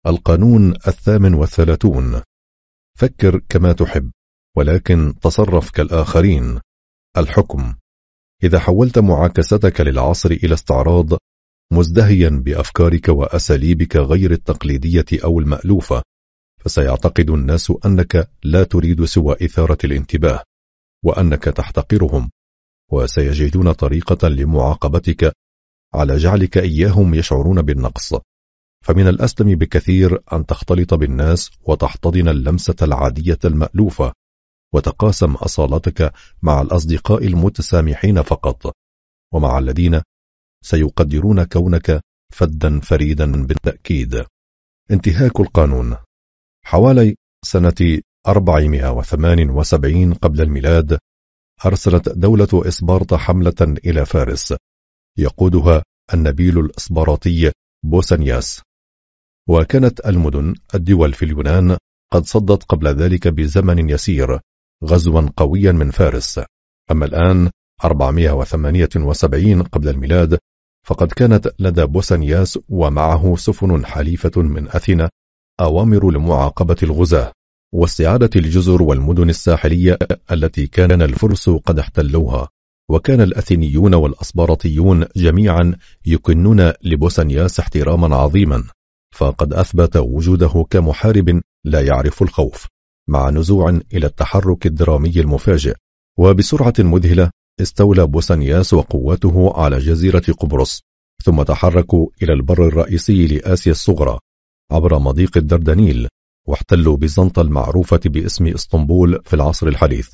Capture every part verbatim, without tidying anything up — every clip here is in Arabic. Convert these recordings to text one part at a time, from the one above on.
القانون الثامن والثلاثون: فكر كما تحب ولكن تصرف كالآخرين. الحكم: إذا حولت معاكستك للعصر إلى استعراض مزدهيا بأفكارك وأساليبك غير التقليدية أو المألوفة، فسيعتقد الناس أنك لا تريد سوى إثارة الانتباه وأنك تحتقرهم، وسيجدون طريقة لمعاقبتك على جعلك إياهم يشعرون بالنقص. فمن الأسلم بكثير أن تختلط بالناس وتحتضن اللمسة العادية المألوفة وتقاسم أصالتك مع الأصدقاء المتسامحين فقط، ومع الذين سيقدرون كونك فدا فريدا بالتأكيد. انتهاك القانون. حوالي سنة أربعمائة وثمانية وسبعين قبل الميلاد أرسلت دولة إسبارتا حملة إلى فارس يقودها النبيل الإسباراتي بوسنياس، وكانت المدن الدول في اليونان قد صدت قبل ذلك بزمن يسير غزوا قويا من فارس. أما الآن أربعمائة وثمانية وسبعين قبل الميلاد فقد كانت لدى بوسنياس ومعه سفن حليفة من أثينا أوامر لمعاقبة الغزاة واستعادة الجزر والمدن الساحلية التي كان الفرس قد احتلوها. وكان الأثينيون والأسبارطيون جميعا يكنون لبوسنياس احتراما عظيما، فقد أثبت وجوده كمحارب لا يعرف الخوف، مع نزوع إلى التحرك الدرامي المفاجئ. وبسرعة مذهلة استولى بوسنياس وقوته على جزيرة قبرص، ثم تحركوا إلى البر الرئيسي لآسيا الصغرى عبر مضيق الدردنيل، واحتلوا بيزنطة المعروفة باسم اسطنبول في العصر الحديث.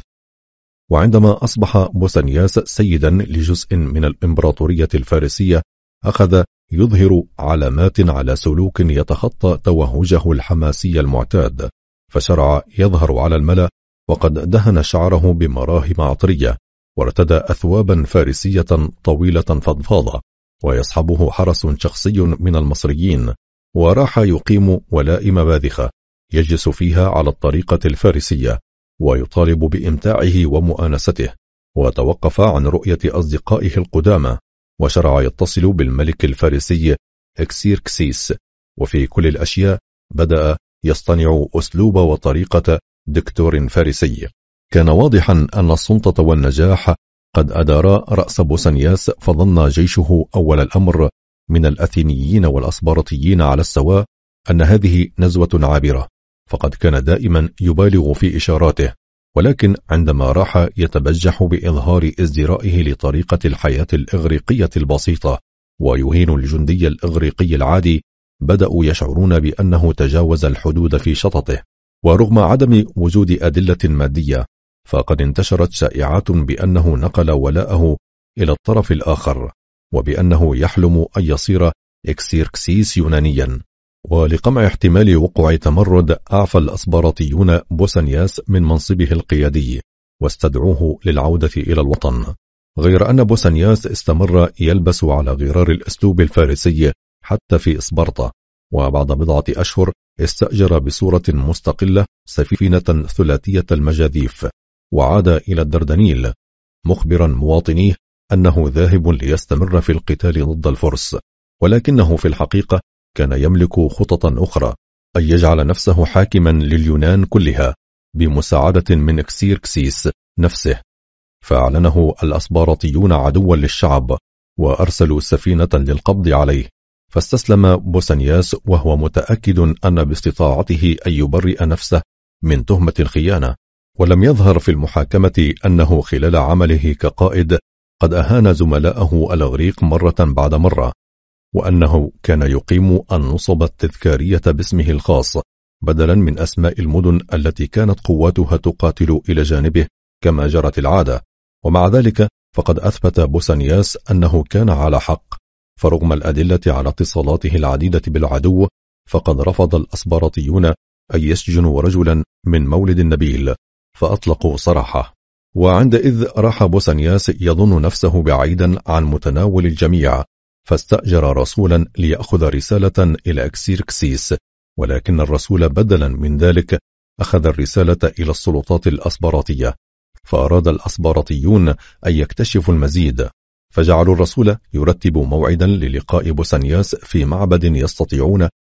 وعندما أصبح بوسنياس سيدا لجزء من الإمبراطورية الفارسية أخذ يظهر علامات على سلوك يتخطى توهجه الحماسي المعتاد، فشرع يظهر على الملأ وقد دهن شعره بمراهم عطرية وارتدى أثوابا فارسية طويلة فضفاضة، ويصحبه حرس شخصي من المصريين، وراح يقيم ولائم باذخة يجلس فيها على الطريقة الفارسية ويطالب بإمتاعه ومؤانسته، وتوقف عن رؤية أصدقائه القدامى وشرع يتصل بالملك الفارسي إكسيركسيس، وفي كل الأشياء بدأ يصطنع أسلوب وطريقة دكتور فارسي. كان واضحا أن السلطة والنجاح قد أدارا رأس بوسنياس، فظن جيشه أول الأمر من الأثينيين والأسبارطيين على السواء أن هذه نزوة عابرة، فقد كان دائما يبالغ في إشاراته، ولكن عندما راح يتبجح بإظهار ازدرائه لطريقة الحياة الإغريقية البسيطة ويهين الجندي الإغريقي العادي، بدأوا يشعرون بأنه تجاوز الحدود في شططه. ورغم عدم وجود أدلة مادية فقد انتشرت شائعات بأنه نقل ولاءه إلى الطرف الآخر، وبأنه يحلم أن يصير إكسيركسيس يونانيا. ولقمع احتمال وقوع تمرد أعفى الأسبارطيون بوسنياس من منصبه القيادي واستدعوه للعودة إلى الوطن، غير أن بوسنياس استمر يلبس على غرار الأسلوب الفارسي حتى في إسبرطة، وبعد بضعة أشهر استأجر بصورة مستقلة سفينة ثلاثية المجاذيف وعاد إلى الدردنيل مخبرا مواطنيه أنه ذاهب ليستمر في القتال ضد الفرس، ولكنه في الحقيقة كان يملك خططا أخرى، أن يجعل نفسه حاكما لليونان كلها بمساعدة من إكسيركسيس نفسه. فأعلنه الأسبارطيون عدوا للشعب وأرسلوا سفينة للقبض عليه، فاستسلم بوسنياس وهو متأكد أن باستطاعته أن يبرئ نفسه من تهمة الخيانة. ولم يظهر في المحاكمة أنه خلال عمله كقائد قد أهان زملائه الأغريق مرة بعد مرة، وأنه كان يقيم النصب التذكارية باسمه الخاص بدلا من أسماء المدن التي كانت قواتها تقاتل إلى جانبه كما جرت العادة. ومع ذلك فقد أثبت بوسنياس أنه كان على حق، فرغم الأدلة على اتصالاته العديدة بالعدو فقد رفض الأسبارطيون أن يسجنوا رجلا من مولد النبيل فأطلقوا سراحه. وعندئذ راح بوسنياس يظن نفسه بعيدا عن متناول الجميع، فاستأجر رسولا ليأخذ رسالة إلى إكسيركسيس، ولكن الرسول بدلا من ذلك أخذ الرسالة إلى السلطات الأسبارطية، فأراد الأسبارطيون أن يكتشفوا المزيد، فجعلوا الرسول يرتب موعدا للقاء بوسنياس في معبد يستطيعون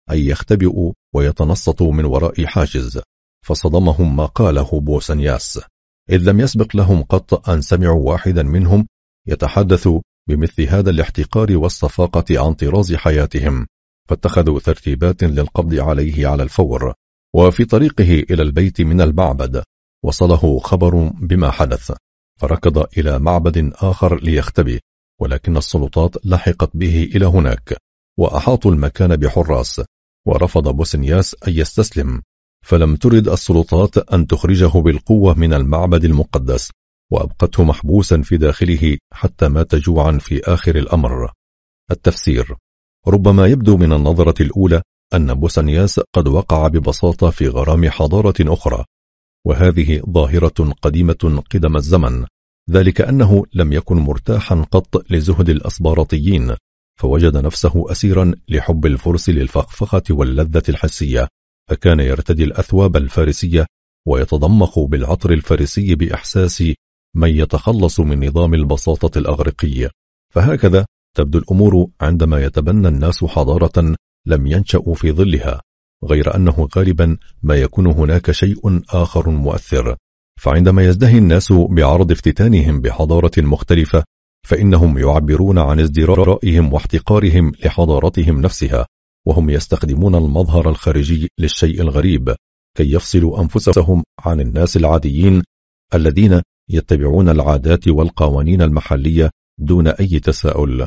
أي يختبئوا ويتنصتوا من وراء حاجز، فصدمهم ما قاله بوسنياس، إذ لم يسبق لهم قط أن سمعوا واحدا منهم يتحدث بمثل هذا الاحتقار والصفاقة عن طراز حياتهم، فاتخذوا ترتيبات للقبض عليه على الفور. وفي طريقه إلى البيت من المعبد وصله خبر بما حدث، فركض إلى معبد آخر ليختبئ، ولكن السلطات لحقت به إلى هناك وأحاطوا المكان بحراس، ورفض بوسنياس أن يستسلم، فلم ترد السلطات أن تخرجه بالقوة من المعبد المقدس، وأبقته محبوسا في داخله حتى مات جوعا في آخر الأمر. التفسير: ربما يبدو من النظرة الأولى أن بوسنياس قد وقع ببساطة في غرام حضارة أخرى، وهذه ظاهرة قديمة قدم الزمن، ذلك أنه لم يكن مرتاحا قط لزهد الأسباراطيين، فوجد نفسه أسيرا لحب الفرس للفخفخة واللذة الحسية، فكان يرتدي الأثواب الفارسية ويتضمخ بالعطر الفارسي بإحساس من يتخلص من نظام البساطة الأغريقي. فهكذا تبدو الأمور عندما يتبنى الناس حضارة لم ينشأوا في ظلها، غير أنه غالبا ما يكون هناك شيء آخر مؤثر. فعندما يزدهي الناس بعرض افتتانهم بحضارة مختلفة، فإنهم يعبرون عن ازدرائهم واحتقارهم لحضارتهم نفسها، وهم يستخدمون المظهر الخارجي للشيء الغريب كي يفصلوا أنفسهم عن الناس العاديين الذين يتبعون العادات والقوانين المحلية دون أي تساؤل،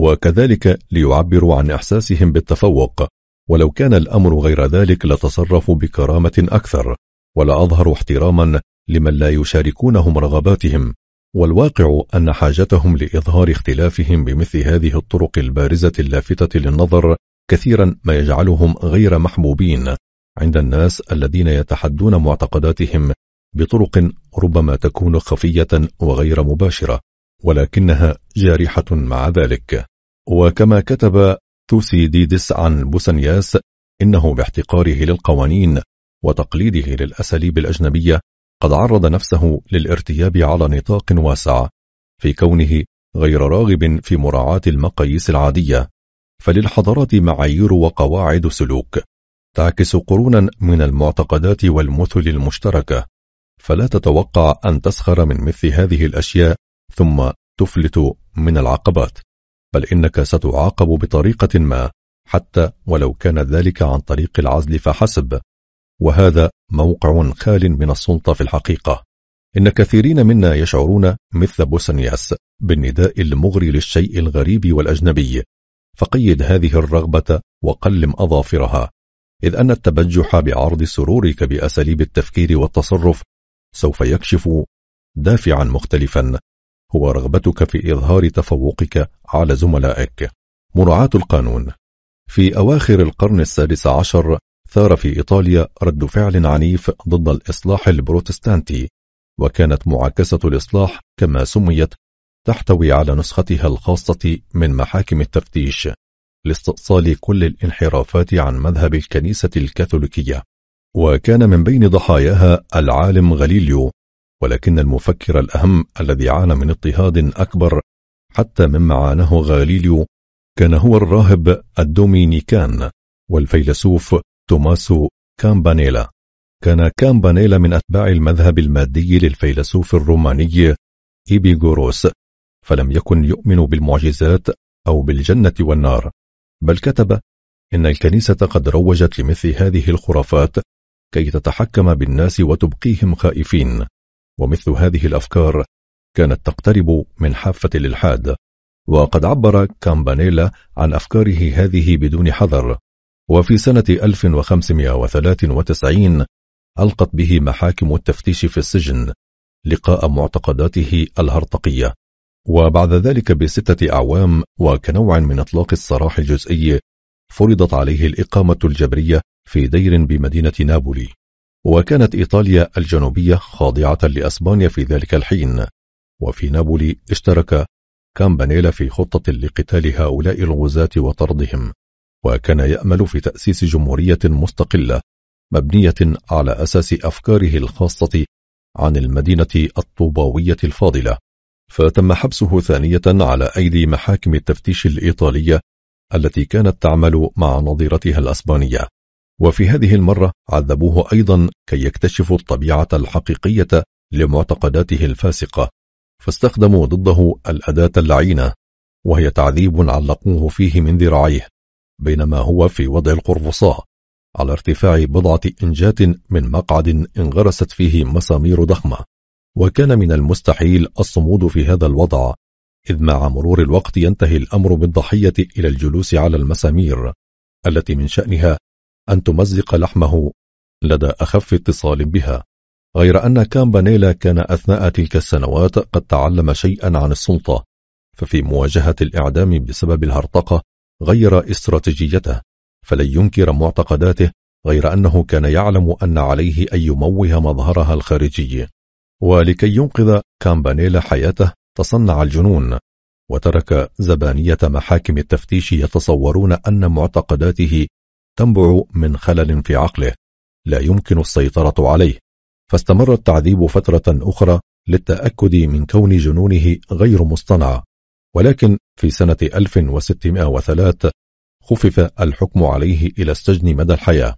وكذلك ليعبروا عن إحساسهم بالتفوق. ولو كان الأمر غير ذلك لتصرفوا بكرامة أكثر، ولا أظهروا احتراما لمن لا يشاركونهم رغباتهم. والواقع أن حاجتهم لإظهار اختلافهم بمثل هذه الطرق البارزة اللافتة للنظر كثيرا ما يجعلهم غير محبوبين عند الناس الذين يتحدون معتقداتهم بطرق ربما تكون خفية وغير مباشرة، ولكنها جارحة مع ذلك. وكما كتب توسيديدس عن بوسنياس إنه باحتقاره للقوانين وتقليده للأساليب الأجنبية قد عرض نفسه للارتياب على نطاق واسع في كونه غير راغب في مراعاة المقاييس العادية. فللحضارات معايير وقواعد سلوك تعكس قرونا من المعتقدات والمثل المشتركة، فلا تتوقع أن تسخر من مثل هذه الأشياء ثم تفلت من العقبات، بل إنك ستعاقب بطريقة ما، حتى ولو كان ذلك عن طريق العزل فحسب، وهذا موقع خال من السلطة في الحقيقة. إن كثيرين منا يشعرون مثل بوسنياس بالنداء المغري للشيء الغريب والأجنبي، فقيد هذه الرغبة وقلم أظافرها، إذ أن التبجح بعرض سرورك بأساليب التفكير والتصرف سوف يكشف دافعا مختلفا، هو رغبتك في إظهار تفوقك على زملائك. مراعاة القانون. في أواخر القرن السادس عشر ثار في إيطاليا رد فعل عنيف ضد الإصلاح البروتستانتي، وكانت معاكسة الإصلاح كما سميت تحتوي على نسختها الخاصة من محاكم التفتيش لاستئصال كل الانحرافات عن مذهب الكنيسة الكاثوليكية، وكان من بين ضحاياها العالم غاليليو. ولكن المفكر الأهم الذي عانى من اضطهاد أكبر حتى مما عاناه غاليليو كان هو الراهب الدومينيكان والفيلسوف توماسو كامبانيلا. كان كامبانيلا من أتباع المذهب المادي للفيلسوف الروماني إيبيغوروس، فلم يكن يؤمن بالمعجزات أو بالجنة والنار، بل كتب إن الكنيسة قد روجت لمثل هذه الخرافات كي تتحكم بالناس وتبقيهم خائفين، ومثل هذه الأفكار كانت تقترب من حافة الإلحاد. وقد عبر كامبانيلا عن أفكاره هذه بدون حذر، وفي سنة ألف وخمسمائة وثلاثة وتسعين ألقت به محاكم التفتيش في السجن لقاء معتقداته الهرطقية، وبعد ذلك بستة أعوام وكنوع من إطلاق السراح الجزئي فرضت عليه الإقامة الجبرية في دير بمدينة نابولي. وكانت إيطاليا الجنوبية خاضعة لأسبانيا في ذلك الحين، وفي نابولي اشترك كامبانيلا في خطة لقتال هؤلاء الغزاة وطردهم، وكان يأمل في تأسيس جمهورية مستقلة مبنية على أساس أفكاره الخاصة عن المدينة الطوباوية الفاضلة. فتم حبسه ثانية على أيدي محاكم التفتيش الإيطالية التي كانت تعمل مع نظيرتها الأسبانية. وفي هذه المرة عذبوه أيضا كي يكتشفوا الطبيعة الحقيقية لمعتقداته الفاسقة، فاستخدموا ضده الأداة اللعينة، وهي تعذيب علقوه فيه من ذراعيه بينما هو في وضع القرفصاء على ارتفاع بضعة إنجات من مقعد انغرست فيه مسامير ضخمة. وكان من المستحيل الصمود في هذا الوضع، إذ مع مرور الوقت ينتهي الأمر بالضحية إلى الجلوس على المسامير التي من شأنها أن تمزق لحمه لدى أخف اتصال بها. غير أن كامبانيلا كان أثناء تلك السنوات قد تعلم شيئا عن السلطة، ففي مواجهة الإعدام بسبب الهرطقة غير استراتيجيته، فلن ينكر معتقداته، غير أنه كان يعلم أن عليه أن يموه مظهرها الخارجي. ولكي ينقذ كامبانيلا حياته تصنع الجنون، وترك زبانية محاكم التفتيش يتصورون أن معتقداته تنبع من خلل في عقله لا يمكن السيطرة عليه، فاستمر التعذيب فترة أخرى للتأكد من كون جنونه غير مصطنع. ولكن في سنة ألف وستمائة وثلاثة خفف الحكم عليه إلى السجن مدى الحياة،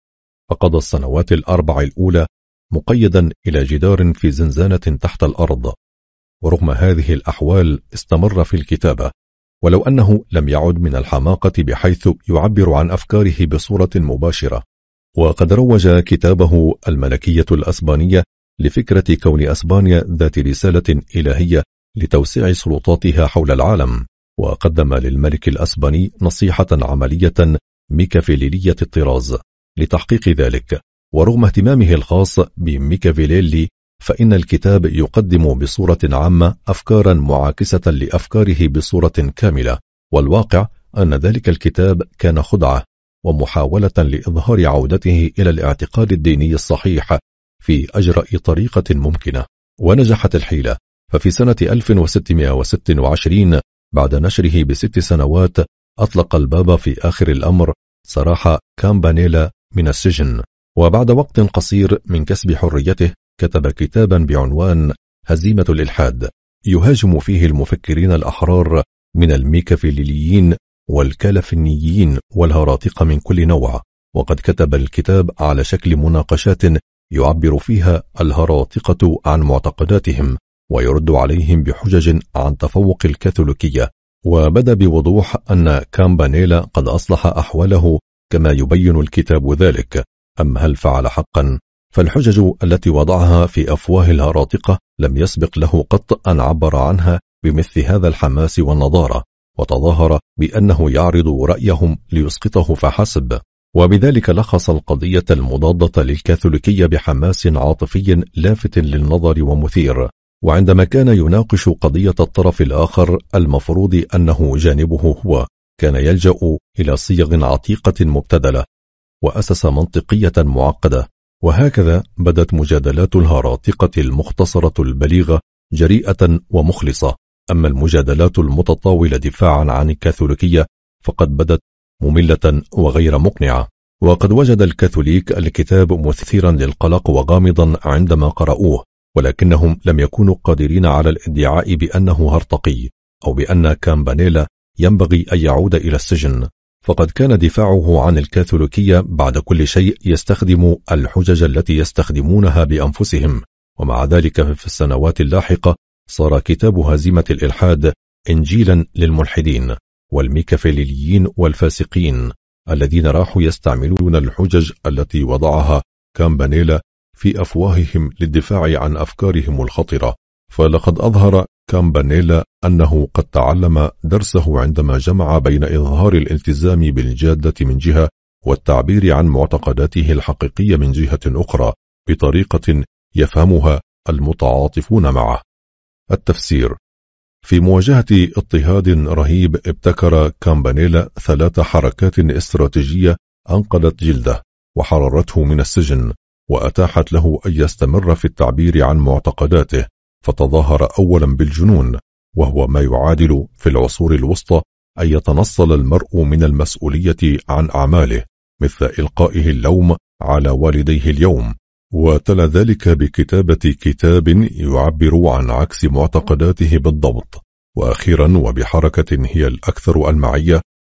فقضى السنوات الأربع الأولى مقيدا إلى جدار في زنزانة تحت الأرض. ورغم هذه الأحوال استمر في الكتابة، ولو أنه لم يعد من الحماقة بحيث يعبر عن أفكاره بصورة مباشرة. وقد روج كتابه الملكية الأسبانية لفكرة كون أسبانيا ذات رسالة إلهية لتوسيع سلطاتها حول العالم، وقدم للملك الأسباني نصيحة عملية ميكافيلية الطراز لتحقيق ذلك. ورغم اهتمامه الخاص بميكافيليلي، فإن الكتاب يقدم بصورة عامة أفكارا معاكسة لأفكاره بصورة كاملة، والواقع أن ذلك الكتاب كان خدعة ومحاولة لإظهار عودته إلى الاعتقاد الديني الصحيح في أجرأ طريقة ممكنة. ونجحت الحيلة، ففي سنة ألف وستمائة وستة وعشرين بعد نشره بست سنوات أطلق البابا في آخر الأمر سراح كامبانيلا من السجن، وبعد وقت قصير من كسب حريته كتب كتابا بعنوان هزيمة الإلحاد، يهاجم فيه المفكرين الأحرار من الميكافيليين والكالفنيين والهراطقة من كل نوع. وقد كتب الكتاب على شكل مناقشات يعبر فيها الهراطقة عن معتقداتهم ويرد عليهم بحجج عن تفوق الكاثوليكية. وبدا بوضوح أن كامبانيلا قد أصلح أحواله كما يبين الكتاب ذلك. أما هل فعل حقا؟ فالحجج التي وضعها في أفواه الهراطقة لم يسبق له قط أن عبر عنها بمثل هذا الحماس والنضارة، وتظاهر بأنه يعرض رأيهم ليسقطه فحسب. وبذلك لخص القضية المضادة للكاثوليكية بحماس عاطفي لافت للنظر ومثير. وعندما كان يناقش قضية الطرف الآخر المفروض أنه جانبه هو، كان يلجأ إلى صيغ عتيقة مبتذلة وأسس منطقية معقدة. وهكذا بدت مجادلات الهراطقة المختصرة البليغة جريئة ومخلصة. أما المجادلات المتطاولة دفاعا عن الكاثوليكية فقد بدت مملة وغير مقنعة. وقد وجد الكاثوليك الكتاب مثيرا للقلق وغامضا عندما قرأوه، ولكنهم لم يكونوا قادرين على الادعاء بأنه هرطقي أو بأن كامبانيلا ينبغي أن يعود إلى السجن، فقد كان دفاعه عن الكاثوليكية بعد كل شيء يستخدم الحجج التي يستخدمونها بأنفسهم. ومع ذلك في السنوات اللاحقة صار كتاب هزيمة الإلحاد إنجيلا للملحدين والميكافيليين والفاسقين الذين راحوا يستعملون الحجج التي وضعها كامبانيلا في أفواههم للدفاع عن أفكارهم الخطرة. فلقد أظهر كامبانيلا أنه قد تعلم درسه عندما جمع بين إظهار الالتزام بالجادة من جهة والتعبير عن معتقداته الحقيقية من جهة أخرى بطريقة يفهمها المتعاطفون معه. التفسير: في مواجهة اضطهاد رهيب ابتكر كامبانيلا ثلاث حركات استراتيجية أنقذت جلده وحررته من السجن وأتاحت له أن يستمر في التعبير عن معتقداته. فتظاهر أولا بالجنون، وهو ما يعادل في العصور الوسطى أن يتنصل المرء من المسؤولية عن أعماله، مثل إلقائه اللوم على والديه اليوم. وتلا ذلك بكتابة كتاب يعبر عن عكس معتقداته بالضبط. وأخيرا وبحركة هي الأكثر ألمعية،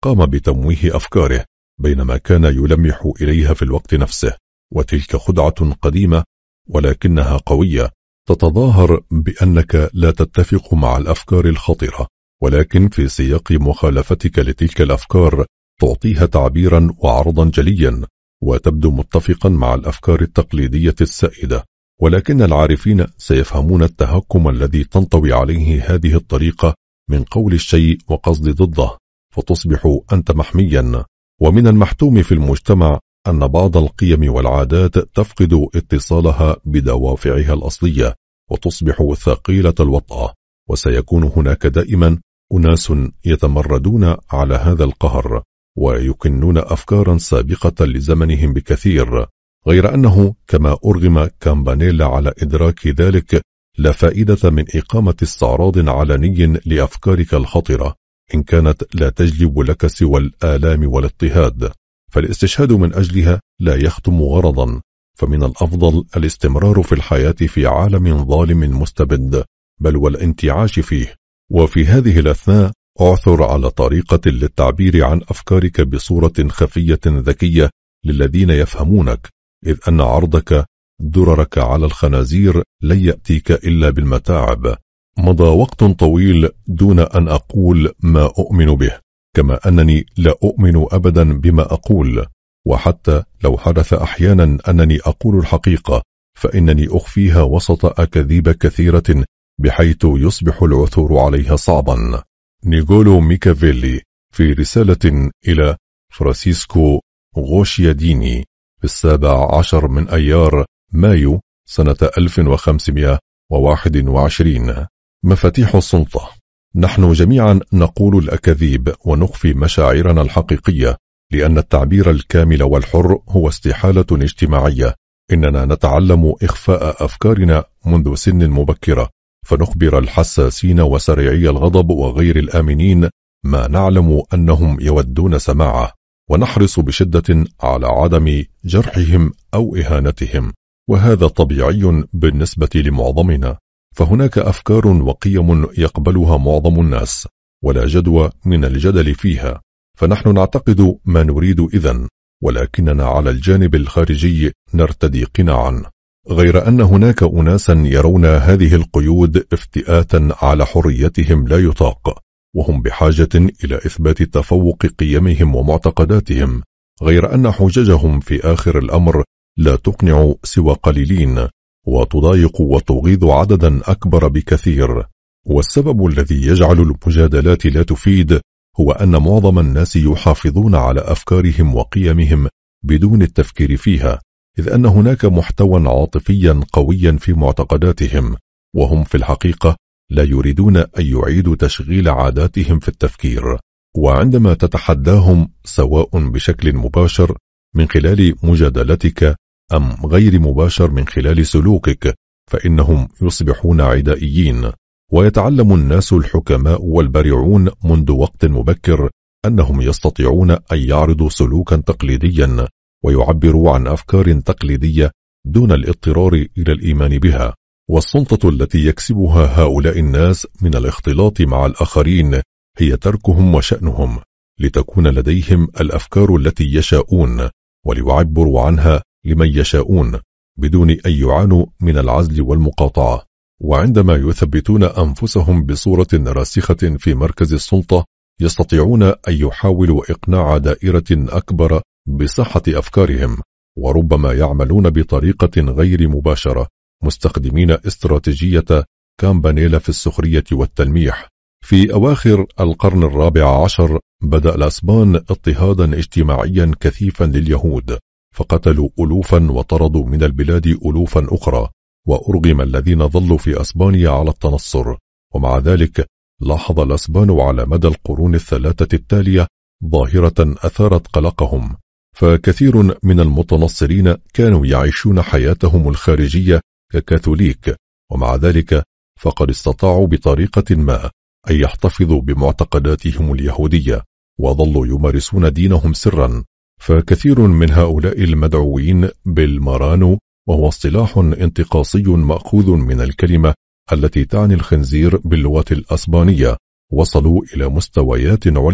قام بتمويه أفكاره بينما كان يلمح إليها في الوقت نفسه، وتلك خدعة قديمة ولكنها قوية تتظاهر بأنك لا تتفق مع الأفكار الخطرة، ولكن في سياق مخالفتك لتلك الأفكار تعطيها تعبيرا وعرضا جليا وتبدو متفقا مع الأفكار التقليدية السائدة. ولكن العارفين سيفهمون التهكم الذي تنطوي عليه هذه الطريقة من قول الشيء وقصد ضده، فتصبح أنت محميا. ومن المحتوم في المجتمع أن بعض القيم والعادات تفقد اتصالها بدوافعها الأصلية وتصبح ثقيلة الوطأة، وسيكون هناك دائما أناس يتمردون على هذا القهر ويكنون أفكارا سابقة لزمنهم بكثير، غير أنه كما أرغم كامبانيلا على إدراك ذلك لا فائدة من إقامة استعراض علني لأفكارك الخطرة إن كانت لا تجلب لك سوى الآلام والاضطهاد، فالاستشهاد من أجلها لا يختم غرضا، فمن الأفضل الاستمرار في الحياة في عالم ظالم مستبد بل والانتعاش فيه. وفي هذه الأثناء أعثر على طريقة للتعبير عن أفكارك بصورة خفية ذكية للذين يفهمونك، إذ أن عرضك دررك على الخنازير لن يأتيك إلا بالمتاعب. مضى وقت طويل دون أن أقول ما أؤمن به، كما أنني لا أؤمن أبدا بما أقول، وحتى لو حدث أحيانا أنني أقول الحقيقة فإنني أخفيها وسط أكاذيب كثيرة بحيث يصبح العثور عليها صعبا. نيغولو ميكافيلي في رسالة إلى فرانسيسكو غوشياديني في السابع عشر من أيار مايو سنة ألف وخمسمائة وواحد وعشرين: مفاتيح السلطة. نحن جميعا نقول الأكاذيب ونخفي مشاعرنا الحقيقية، لأن التعبير الكامل والحر هو استحالة اجتماعية. إننا نتعلم إخفاء أفكارنا منذ سن مبكرة، فنخبر الحساسين وسريعي الغضب وغير الآمنين ما نعلم أنهم يودون سماعه، ونحرص بشدة على عدم جرحهم أو إهانتهم، وهذا طبيعي بالنسبة لمعظمنا، فهناك أفكار وقيم يقبلها معظم الناس ولا جدوى من الجدل فيها، فنحن نعتقد ما نريد إذن، ولكننا على الجانب الخارجي نرتدي قناعا، غير أن هناك أناسا يرون هذه القيود افتئات على حريتهم لا يطاق، وهم بحاجة إلى إثبات تفوق قيمهم ومعتقداتهم، غير أن حججهم في آخر الأمر لا تقنع سوى قليلين وتضايق وتغيظ عددا أكبر بكثير. والسبب الذي يجعل المجادلات لا تفيد هو أن معظم الناس يحافظون على أفكارهم وقيمهم بدون التفكير فيها، إذ أن هناك محتوى عاطفيا قويا في معتقداتهم، وهم في الحقيقة لا يريدون أن يعيدوا تشغيل عاداتهم في التفكير. وعندما تتحداهم سواء بشكل مباشر من خلال مجادلتك أم غير مباشر من خلال سلوكك، فإنهم يصبحون عدائيين. ويتعلم الناس الحكماء والبرعون منذ وقت مبكر أنهم يستطيعون أن يعرضوا سلوكا تقليديا ويعبروا عن أفكار تقليدية دون الاضطرار إلى الإيمان بها. والسلطة التي يكسبها هؤلاء الناس من الاختلاط مع الآخرين هي تركهم وشأنهم، لتكون لديهم الأفكار التي يشاءون وليعبروا عنها لمن يشاءون بدون أن يعانوا من العزل والمقاطعة. وعندما يثبتون أنفسهم بصورة راسخة في مركز السلطة يستطيعون أن يحاولوا إقناع دائرة أكبر بصحة أفكارهم، وربما يعملون بطريقة غير مباشرة مستخدمين استراتيجية كامبانيلا في السخرية والتلميح. في أواخر القرن الرابع عشر بدأ الأسبان اضطهادا اجتماعيا كثيفا لليهود، فقتلوا ألوفا وطردوا من البلاد ألوفا أخرى، وأرغم الذين ظلوا في أسبانيا على التنصر. ومع ذلك لاحظ الأسبان على مدى القرون الثلاثة التالية ظاهرة أثارت قلقهم، فكثير من المتنصرين كانوا يعيشون حياتهم الخارجية ككاثوليك، ومع ذلك فقد استطاعوا بطريقة ما أن يحتفظوا بمعتقداتهم اليهودية وظلوا يمارسون دينهم سرا. فكثير من هؤلاء المدعوين بالمارانو، وهو اصطلاح انتقاصي مأخوذ من الكلمة التي تعني الخنزير باللغة الأسبانية، وصلوا إلى مستويات عليا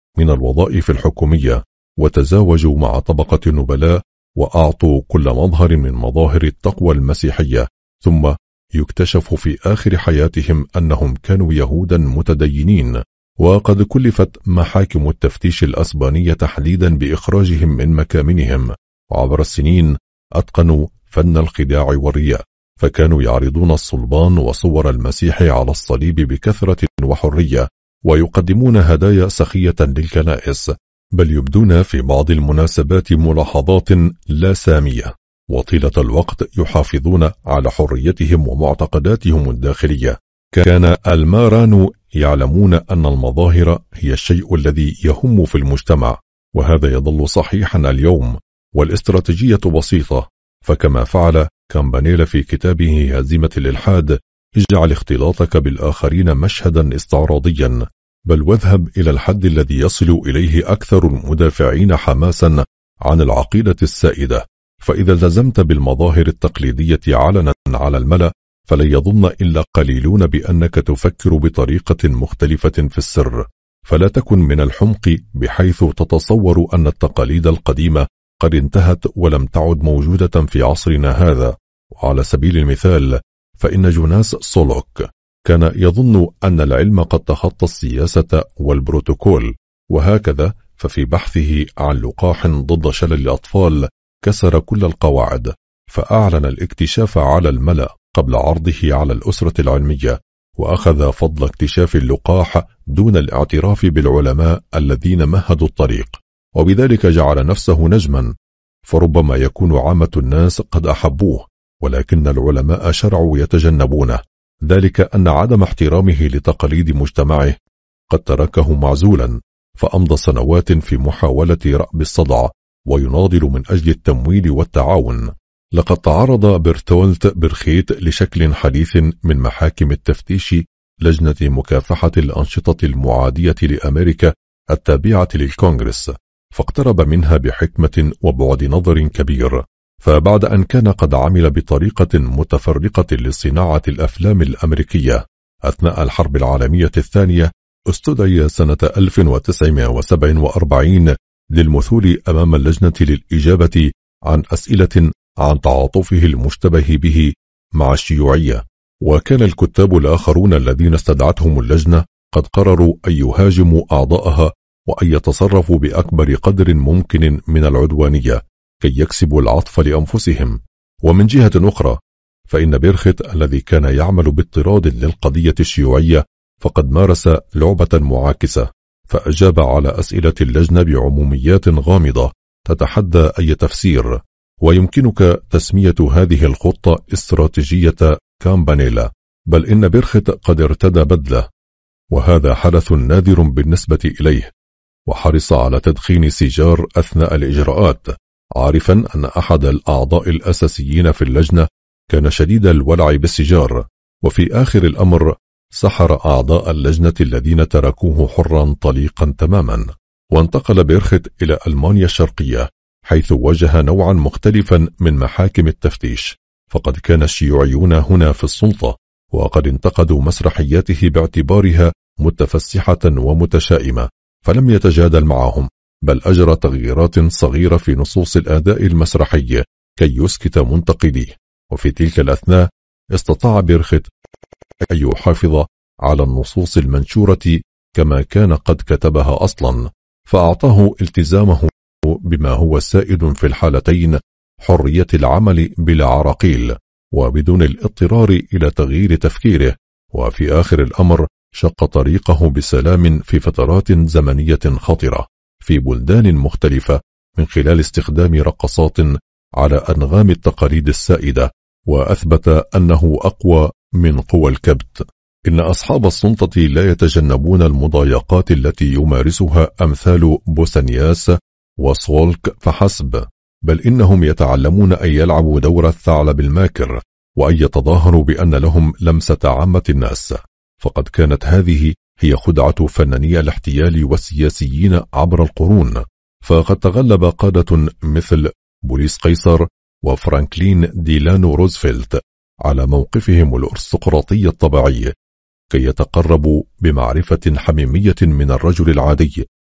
من الوظائف الحكومية، وتزاوجوا مع طبقة النبلاء وأعطوا كل مظهر من مظاهر التقوى المسيحية، ثم يكتشف في آخر حياتهم أنهم كانوا يهودا متدينين، وقد كلفت محاكم التفتيش الأسبانية تحديدا بإخراجهم من مكامنهم. وعبر السنين أتقنوا فن الخداع والرياء، فكانوا يعرضون الصلبان وصور المسيح على الصليب بكثرة وحرية، ويقدمون هدايا سخية للكنائس، بل يبدون في بعض المناسبات ملاحظات لا سامية، وطيلة الوقت يحافظون على حريتهم ومعتقداتهم الداخلية. كان الماران يعلمون أن المظاهر هي الشيء الذي يهم في المجتمع، وهذا يظل صحيحا اليوم. والاستراتيجية بسيطة، فكما فعل كامبانيلا في كتابه هزيمة الإلحاد، اجعل اختلاطك بالآخرين مشهدا استعراضيا، بل واذهب إلى الحد الذي يصل إليه أكثر المدافعين حماسا عن العقيدة السائدة. فإذا التزمت بالمظاهر التقليدية علنا على الملأ، فلن يظن إلا قليلون بأنك تفكر بطريقة مختلفة في السر. فلا تكن من الحمق بحيث تتصور أن التقاليد القديمة قد انتهت ولم تعد موجودة في عصرنا هذا. وعلى سبيل المثال، فإن جوناس سولوك كان يظن أن العلم قد تخطى السياسة والبروتوكول، وهكذا ففي بحثه عن لقاح ضد شلل الأطفال كسر كل القواعد، فأعلن الاكتشاف على الملأ قبل عرضه على الأسرة العلمية، وأخذ فضل اكتشاف اللقاح دون الاعتراف بالعلماء الذين مهدوا الطريق، وبذلك جعل نفسه نجما. فربما يكون عامة الناس قد أحبوه، ولكن العلماء شرعوا يتجنبونه، ذلك أن عدم احترامه لتقاليد مجتمعه قد تركه معزولا، فأمضى سنوات في محاولة رأب الصدع ويناضل من أجل التمويل والتعاون. لقد تعرض برتولت برخيت لشكل حديث من محاكم التفتيش، لجنة مكافحة الأنشطة المعادية لأمريكا التابعة للكونغرس، فاقترب منها بحكمة وبعد نظر كبير. فبعد أن كان قد عمل بطريقة متفرقة لصناعة الأفلام الأمريكية أثناء الحرب العالمية الثانية، استدعي سنة ألف وتسعمائة وسبعة وأربعين للمثول أمام اللجنة للإجابة عن أسئلة عن تعاطفه المشتبه به مع الشيوعية. وكان الكتاب الآخرون الذين استدعتهم اللجنة قد قرروا أن يهاجموا أعضاءها وأن يتصرفوا بأكبر قدر ممكن من العدوانية كي يكسبوا العطف لأنفسهم. ومن جهة أخرى، فإن بيرخت الذي كان يعمل باضطراد للقضية الشيوعية فقد مارس لعبة معاكسة، فأجاب على أسئلة اللجنة بعموميات غامضة تتحدى أي تفسير. ويمكنك تسمية هذه الخطة استراتيجية كامبانيلا، بل إن بيرخت قد ارتدى بدلة، وهذا حدث نادر بالنسبة إليه، وحرص على تدخين سيجار أثناء الإجراءات، عارفا أن أحد الأعضاء الأساسيين في اللجنة كان شديد الولع بالسيجار. وفي آخر الأمر سحر أعضاء اللجنة الذين تركوه حرا طليقا تماما، وانتقل بيرخت إلى ألمانيا الشرقية، حيث واجه نوعا مختلفا من محاكم التفتيش. فقد كان الشيوعيون هنا في السلطة، وقد انتقدوا مسرحياته باعتبارها متفسحة ومتشائمة، فلم يتجادل معهم، بل أجرى تغييرات صغيرة في نصوص الأداء المسرحي كي يسكت منتقديه. وفي تلك الأثناء استطاع بيرخت أن يحافظ على النصوص المنشورة كما كان قد كتبها أصلا، فأعطاه التزامه بما هو سائد في الحالتين، حرية العمل بلا عراقيل وبدون الاضطرار إلى تغيير تفكيره. وفي آخر الأمر شق طريقه بسلام في فترات زمنية خطرة في بلدان مختلفة من خلال استخدام رقصات على أنغام التقاليد السائدة، وأثبت أنه أقوى من قوى الكبت. إن أصحاب السلطة لا يتجنبون المضايقات التي يمارسها أمثال بوسنياس وسولك فحسب، بل إنهم يتعلمون أن يلعبوا دور الثعلب الماكر وأن يتظاهروا بأن لهم لمسة عامة الناس. فقد كانت هذه هي خدعة فناني الاحتيال والسياسيين عبر القرون، فقد تغلب قادة مثل بوليس قيصر وفرانكلين ديلانو روزفلت على موقفهم الأرستقراطي الطبيعي كي يتقربوا بمعرفة حميمية من الرجل العادي،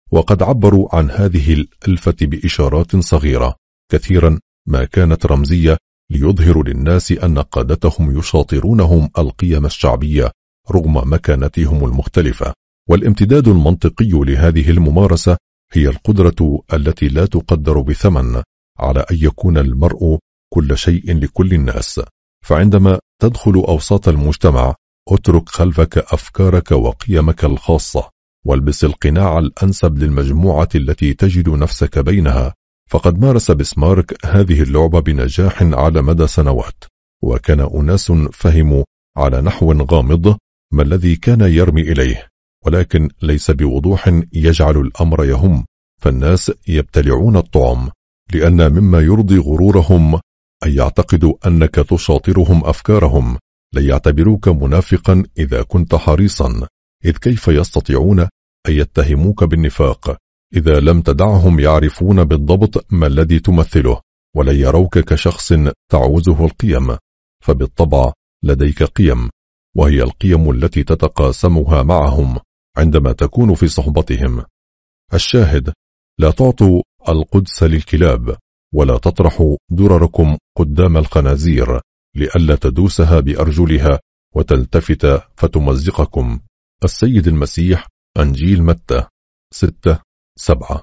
وقد عبروا عن هذه الألفة بإشارات صغيرة كثيرا ما كانت رمزية، ليظهروا للناس أن قادتهم يشاطرونهم القيم الشعبية رغم مكانتهم المختلفة. والامتداد المنطقي لهذه الممارسة هي القدرة التي لا تقدر بثمن على أن يكون المرء كل شيء لكل الناس. فعندما تدخل أوساط المجتمع اترك خلفك أفكارك وقيمك الخاصة، والبس القناع الأنسب للمجموعة التي تجد نفسك بينها. فقد مارس بسمارك هذه اللعبة بنجاح على مدى سنوات، وكان أناس فهموا على نحو غامض ما الذي كان يرمي إليه، ولكن ليس بوضوح يجعل الأمر يهم. فالناس يبتلعون الطعم، لأن مما يرضي غرورهم أن يعتقدوا أنك تشاطرهم أفكارهم، ليعتبروك منافقا إذا كنت حريصا، إذ كيف يستطيعون أن يتهموك بالنفاق إذا لم تدعهم يعرفون بالضبط ما الذي تمثله، ولن يروك كشخص تعوزه القيم. فبالطبع لديك قيم، وهي القيم التي تتقاسمها معهم عندما تكون في صحبتهم. الشاهد: لا تعطوا القدس للكلاب، ولا تطرحوا درركم قدام الخنازير لئلا تدوسها بأرجلها وتلتفت فتمزقكم. السيد المسيح، إنجيل متى ستة سبعة.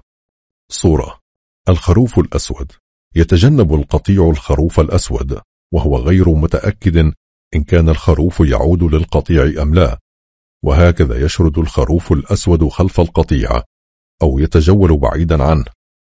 صورة: الخروف الأسود. يتجنب القطيع الخروف الأسود، وهو غير متأكد إن كان الخروف يعود للقطيع أم لا، وهكذا يشرد الخروف الأسود خلف القطيع أو يتجول بعيدا عنه،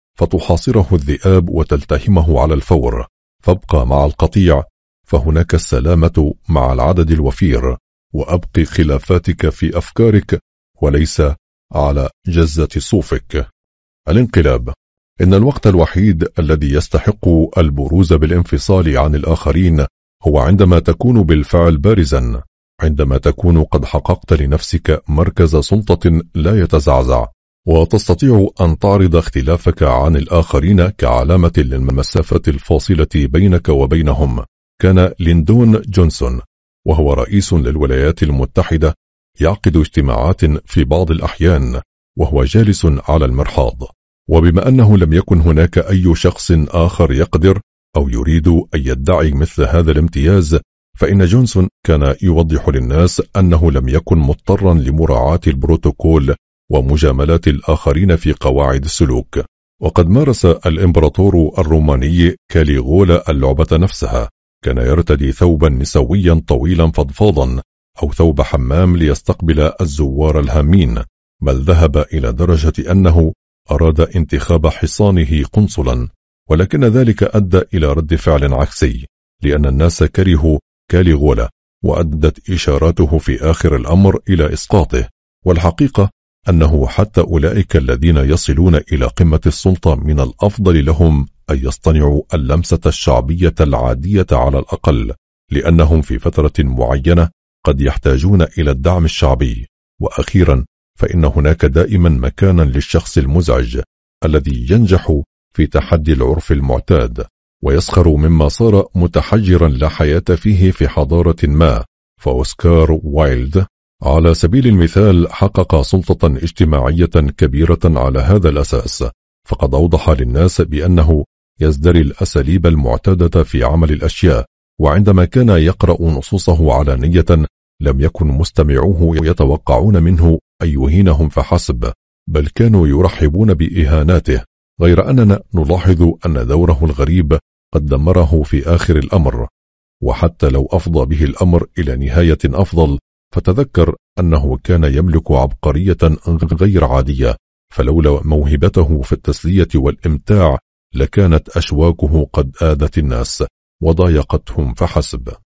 فتحاصره الذئاب وتلتهمه على الفور. فابقى مع القطيع، فهناك السلامة مع العدد الوفير، وأبقي خلافاتك في أفكارك وليس على جزة صوفك. الانقلاب. إن الوقت الوحيد الذي يستحق البروز بالانفصال عن الآخرين هو عندما تكون بالفعل بارزا، عندما تكون قد حققت لنفسك مركز سلطة لا يتزعزع، وتستطيع أن تعرض اختلافك عن الآخرين كعلامة للمسافة الفاصلة بينك وبينهم. كان ليندون جونسون وهو رئيس للولايات المتحدة يعقد اجتماعات في بعض الأحيان وهو جالس على المرحاض، وبما أنه لم يكن هناك أي شخص آخر يقدر أو يريد أن يدعي مثل هذا الامتياز، فإن جونسون كان يوضح للناس أنه لم يكن مضطرا لمراعاة البروتوكول ومجاملات الآخرين في قواعد السلوك. وقد مارس الإمبراطور الروماني كاليغولا اللعبة نفسها، كان يرتدي ثوبا نسويا طويلا فضفاضا أو ثوب حمام ليستقبل الزوار الهامين، بل ذهب إلى درجة أنه أراد انتخاب حصانه قنصلا، ولكن ذلك أدى إلى رد فعل عكسي، لأن الناس كرهوا كاليغولا، وأدت إشاراته في آخر الأمر إلى إسقاطه. والحقيقة أنه حتى أولئك الذين يصلون إلى قمة السلطة من الأفضل لهم أن يصطنعوا اللمسة الشعبية العادية على الأقل، لأنهم في فترة معينة قد يحتاجون إلى الدعم الشعبي. وأخيرا فإن هناك دائما مكانا للشخص المزعج الذي ينجح في تحدي العرف المعتاد ويسخر مما صار متحجرا لا حياة فيه في حضارة ما. فأوسكار وايلد على سبيل المثال حقق سلطة اجتماعية كبيرة على هذا الأساس، فقد أوضح للناس بأنه يزدري الأساليب المعتادة في عمل الأشياء، وعندما كان يقرأ نصوصه علانية لم يكن مستمعوه يتوقعون منه أن يهينهم فحسب، بل كانوا يرحبون بإهاناته، غير أننا نلاحظ أن دوره الغريب قد دمره في آخر الأمر. وحتى لو أفضى به الأمر إلى نهاية أفضل، فتذكر أنه كان يملك عبقرية غير عادية، فلولا موهبته في التسلية والإمتاع لكانت أشواكه قد آذت الناس وضايقتهم فحسب.